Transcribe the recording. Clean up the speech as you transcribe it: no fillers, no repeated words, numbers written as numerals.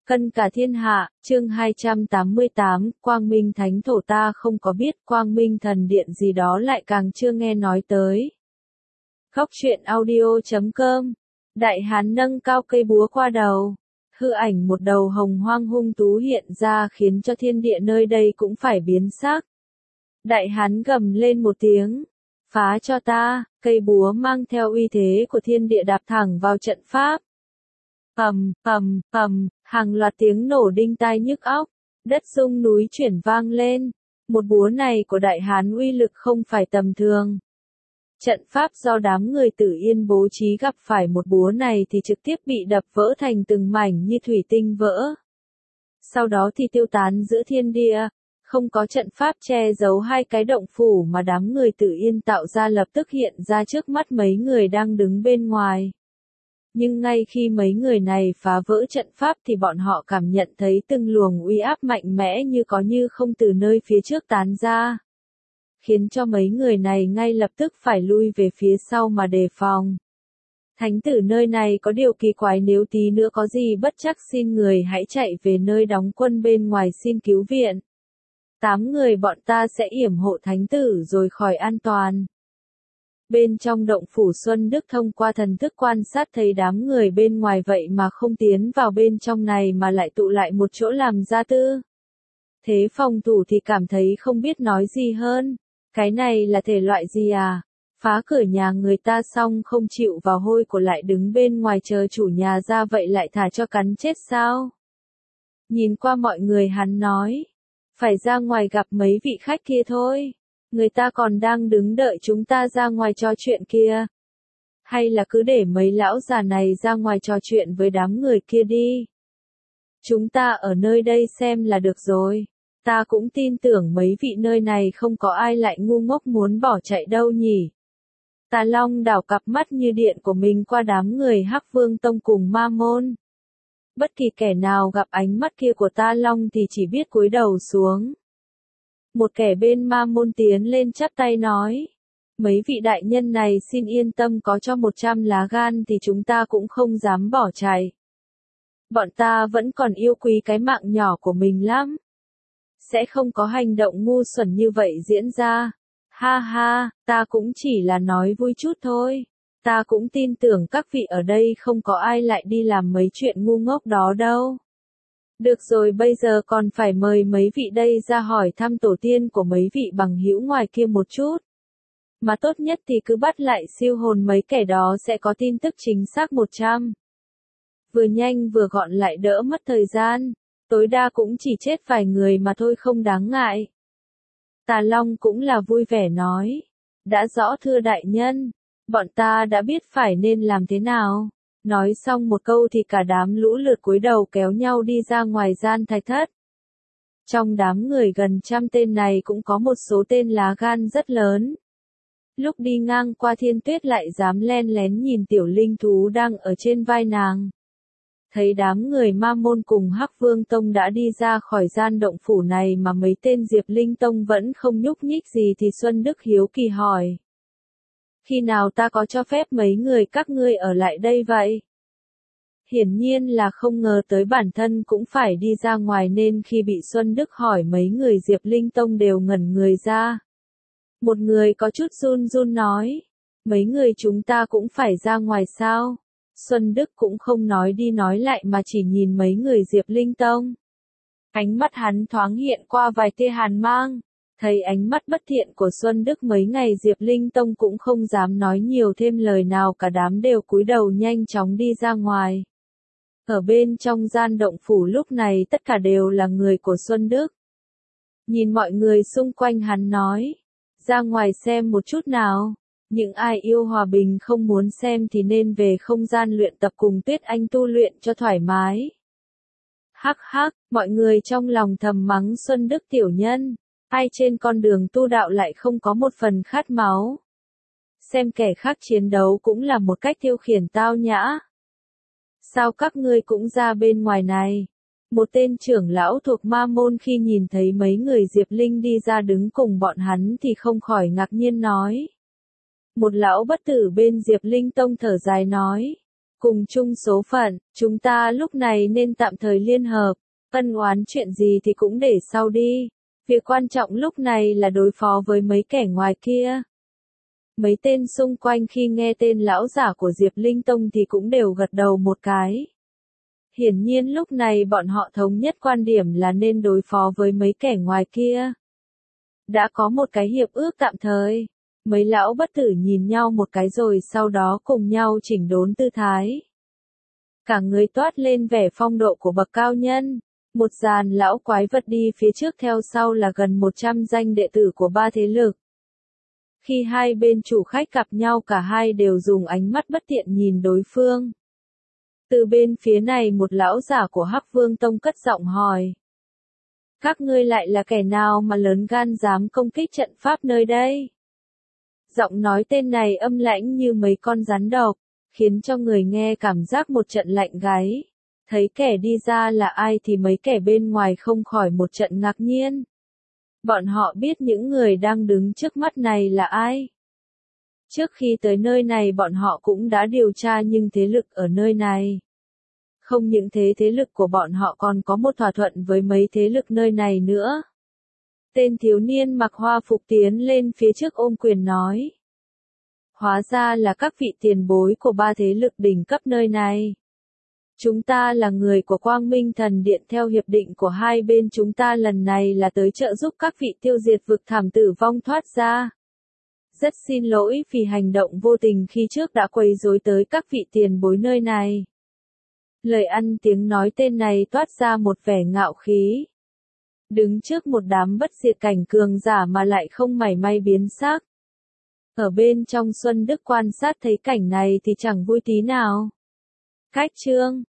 Cân cả thiên hạ, chương 288, Quang Minh Thánh Thổ ta không có biết, Quang Minh Thần Điện gì đó lại càng chưa nghe nói tới. Góc truyện audio.com, Đại Hán nâng cao cây búa qua đầu, hư ảnh một đầu hồng hoang hung thú hiện ra khiến cho thiên địa nơi đây cũng phải biến sắc. Đại Hán gầm lên một tiếng, phá cho ta, cây búa mang theo uy thế của thiên địa đạp thẳng vào trận pháp. Hàng loạt tiếng nổ đinh tai nhức óc, đất rung núi chuyển vang lên. Một búa này của Đại Hán uy lực không phải tầm thường. Trận pháp do đám người Tử Yên bố trí gặp phải một búa này thì trực tiếp bị đập vỡ thành từng mảnh như thủy tinh vỡ. Sau đó thì tiêu tán giữa thiên địa, không có trận pháp che giấu hai cái động phủ mà đám người Tử Yên tạo ra lập tức hiện ra trước mắt mấy người đang đứng bên ngoài. Nhưng ngay khi mấy người này phá vỡ trận pháp thì bọn họ cảm nhận thấy từng luồng uy áp mạnh mẽ như có như không từ nơi phía trước tán ra. Khiến cho mấy người này ngay lập tức phải lui về phía sau mà đề phòng. Thánh tử nơi này có điều kỳ quái, nếu tí nữa có gì bất chắc xin người hãy chạy về nơi đóng quân bên ngoài xin cứu viện. 8 người bọn ta sẽ yểm hộ thánh tử rồi khỏi an toàn. Bên trong động phủ Xuân Đức thông qua thần thức quan sát thấy đám người bên ngoài vậy mà không tiến vào bên trong này mà lại tụ lại một chỗ làm gia tư. Thế phòng thủ thì cảm thấy không biết nói gì hơn. Cái này là thể loại gì à? Phá cửa nhà người ta xong không chịu vào hôi của lại đứng bên ngoài chờ chủ nhà ra vậy lại thả cho cắn chết sao? Nhìn qua mọi người hắn nói. Phải ra ngoài gặp mấy vị khách kia thôi. Người ta còn đang đứng đợi chúng ta ra ngoài trò chuyện kia. Hay là cứ để mấy lão già này ra ngoài trò chuyện với đám người kia đi. Chúng ta ở nơi đây xem là được rồi. Ta cũng tin tưởng mấy vị nơi này không có ai lại ngu ngốc muốn bỏ chạy đâu nhỉ. Tà Long đảo cặp mắt như điện của mình qua đám người Hắc Vương Tông cùng Ma Môn. Bất kỳ kẻ nào gặp ánh mắt kia của Ta Long thì chỉ biết cúi đầu xuống. Một kẻ bên Ma Môn tiến lên chắp tay nói. Mấy vị đại nhân này xin yên tâm, có cho 100 lá gan thì chúng ta cũng không dám bỏ chạy. Bọn ta vẫn còn yêu quý cái mạng nhỏ của mình lắm. Sẽ không có hành động ngu xuẩn như vậy diễn ra. Ha ha, ta cũng chỉ là nói vui chút thôi. Ta cũng tin tưởng các vị ở đây không có ai lại đi làm mấy chuyện ngu ngốc đó đâu. Được rồi, bây giờ còn phải mời mấy vị đây ra hỏi thăm tổ tiên của mấy vị bằng hữu ngoài kia một chút. Mà tốt nhất thì cứ bắt lại siêu hồn mấy kẻ đó sẽ có tin tức chính xác 100. Vừa nhanh vừa gọn lại đỡ mất thời gian. Tối đa cũng chỉ chết vài người mà thôi, không đáng ngại. Tà Long cũng là vui vẻ nói. Đã rõ thưa đại nhân. Bọn ta đã biết phải nên làm thế nào. Nói xong một câu thì cả đám lũ lượt cúi đầu kéo nhau đi ra ngoài gian thạch thất. Trong đám người gần 100 tên này cũng có một số tên lá gan rất lớn. Lúc đi ngang qua Thiên Tuyết lại dám len lén nhìn tiểu linh thú đang ở trên vai nàng. Thấy đám người Ma Môn cùng Hắc Vương Tông đã đi ra khỏi gian động phủ này mà mấy tên Diệp Linh Tông vẫn không nhúc nhích gì thì Xuân Đức hiếu kỳ hỏi. Khi nào ta có cho phép mấy người các ngươi ở lại đây vậy? Hiển nhiên là không ngờ tới bản thân cũng phải đi ra ngoài nên khi bị Xuân Đức hỏi mấy người Diệp Linh Tông đều ngẩn người ra. Một người có chút run run nói. Mấy người chúng ta cũng phải ra ngoài sao? Xuân Đức cũng không nói đi nói lại mà chỉ nhìn mấy người Diệp Linh Tông. Ánh mắt hắn thoáng hiện qua vài tia hàn mang. Thấy ánh mắt bất thiện của Xuân Đức mấy ngày Diệp Linh Tông cũng không dám nói nhiều thêm lời nào, cả đám đều cúi đầu nhanh chóng đi ra ngoài. Ở bên trong gian động phủ lúc này tất cả đều là người của Xuân Đức. Nhìn mọi người xung quanh hắn nói. Ra ngoài xem một chút nào. Những ai yêu hòa bình không muốn xem thì nên về không gian luyện tập cùng Tuyết Anh tu luyện cho thoải mái. Hắc hắc, mọi người trong lòng thầm mắng Xuân Đức tiểu nhân. Ai trên con đường tu đạo lại không có một phần khát máu. Xem kẻ khác chiến đấu cũng là một cách tiêu khiển tao nhã. Sao các ngươi cũng ra bên ngoài này? Một tên trưởng lão thuộc Ma Môn khi nhìn thấy mấy người Diệp Linh đi ra đứng cùng bọn hắn thì không khỏi ngạc nhiên nói. Một lão bất tử bên Diệp Linh Tông thở dài nói. cùng chung số phận, chúng ta lúc này nên tạm thời liên hợp, ân oán chuyện gì thì cũng để sau đi. Việc quan trọng lúc này là đối phó với mấy kẻ ngoài kia. Mấy tên xung quanh khi nghe tên lão giả của Diệp Linh Tông thì cũng đều gật đầu một cái. Hiển nhiên lúc này bọn họ thống nhất quan điểm là nên đối phó với mấy kẻ ngoài kia. Đã có một cái hiệp ước tạm thời. Mấy lão bất tử nhìn nhau một cái rồi sau đó cùng nhau chỉnh đốn tư thái. Cả người toát lên vẻ phong độ của bậc cao nhân. Một dàn lão quái vật đi phía trước theo sau là gần 100 danh đệ tử của ba thế lực. Khi hai bên chủ khách gặp nhau cả hai đều dùng ánh mắt bất tiện nhìn đối phương. Từ bên phía này một lão giả của Hắc Vương Tông cất giọng hỏi. Các ngươi lại là kẻ nào mà lớn gan dám công kích trận pháp nơi đây? Giọng nói tên này âm lãnh như mấy con rắn độc, khiến cho người nghe cảm giác một trận lạnh gáy. Thấy kẻ đi ra là ai thì mấy kẻ bên ngoài không khỏi một trận ngạc nhiên. Bọn họ biết những người đang đứng trước mắt này là ai. Trước khi tới nơi này bọn họ cũng đã điều tra nhưng thế lực ở nơi này. Không những thế lực của bọn họ còn có một thỏa thuận với mấy thế lực nơi này nữa. Tên thiếu niên mặc hoa phục tiến lên phía trước ôm quyền nói. Hóa ra là các vị tiền bối của ba thế lực đỉnh cấp nơi này. Chúng ta là người của Quang Minh Thần Điện theo hiệp định của hai bên chúng ta lần này là tới trợ giúp các vị tiêu diệt vực thảm tử vong thoát ra. Rất xin lỗi vì hành động vô tình khi trước đã quấy rối tới các vị tiền bối nơi này. Lời ăn tiếng nói tên này toát ra một vẻ ngạo khí. Đứng trước một đám bất diệt cảnh cường giả mà lại không mảy may biến sắc. Ở bên trong Xuân Đức quan sát thấy cảnh này thì chẳng vui tí nào. Cách chương